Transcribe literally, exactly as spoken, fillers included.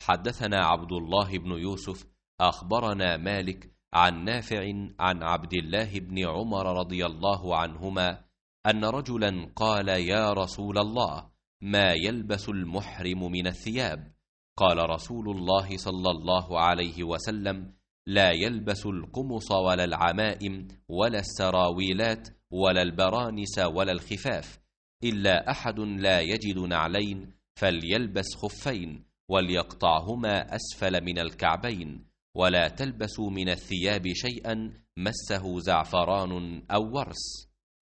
حدثنا عبد الله بن يوسف أخبرنا مالك عن نافع عن عبد الله بن عمر رضي الله عنهما أن رجلا قال: يا رسول الله، ما يلبس المحرم من الثياب؟ قال رسول الله صلى الله عليه وسلم: لا يلبس القمص ولا العمائم ولا السراويلات ولا البرانس ولا الخفاف، إلا أحد لا يجد نعلين فليلبس خفين وليقطعهما أسفل من الكعبين، ولا تلبسوا من الثياب شيئا مسه زعفران أو ورس.